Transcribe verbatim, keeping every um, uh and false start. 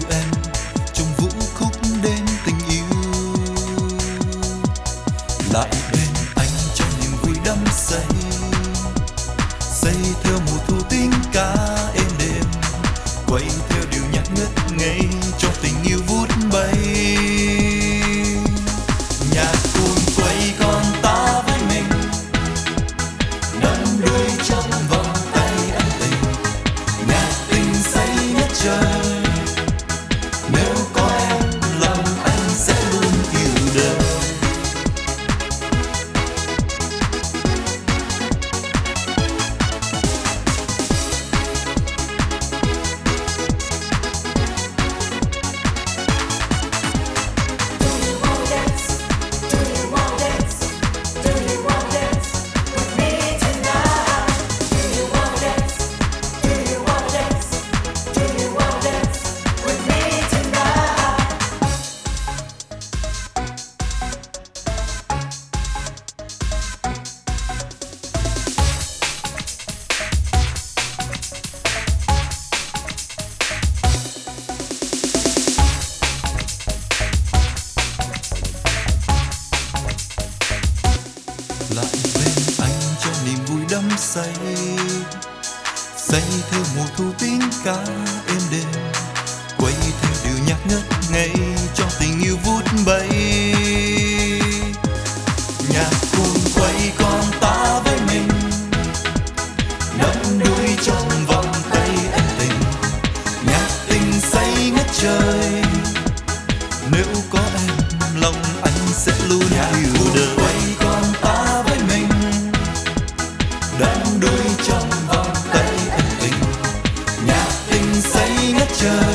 em trong vũ khúc đêm tình yêu. Lại bên anh cho niềm vui đắm say, say theo mùa thu tiếng ca êm đềm, quay theo điệu nhạc ngất ngây cho tình yêu vút bay. Nhạc cuồng quay con ta với mình, đắm đuối trong vòng tay ân tình. Nhạc tình say nhất trời, nếu có em lòng anh sẽ luôn yêu đời. Lại bên anh cho niềm vui đắm say, say theo mùa thu tiếng ca êm đềm, quay theo điệu nhạc ngất ngây cho tình yêu vút bay. Nhạc cuồng quay con ta với mình, đắm đuối trong vòng tay ân tình. Nhạc tình say ngất trời, nếu có em lòng anh sẽ luôn yêu đời. Quay con ta với mình, đắm đuối trong vòng tay ân tình. Nhạc tình say ngất trời,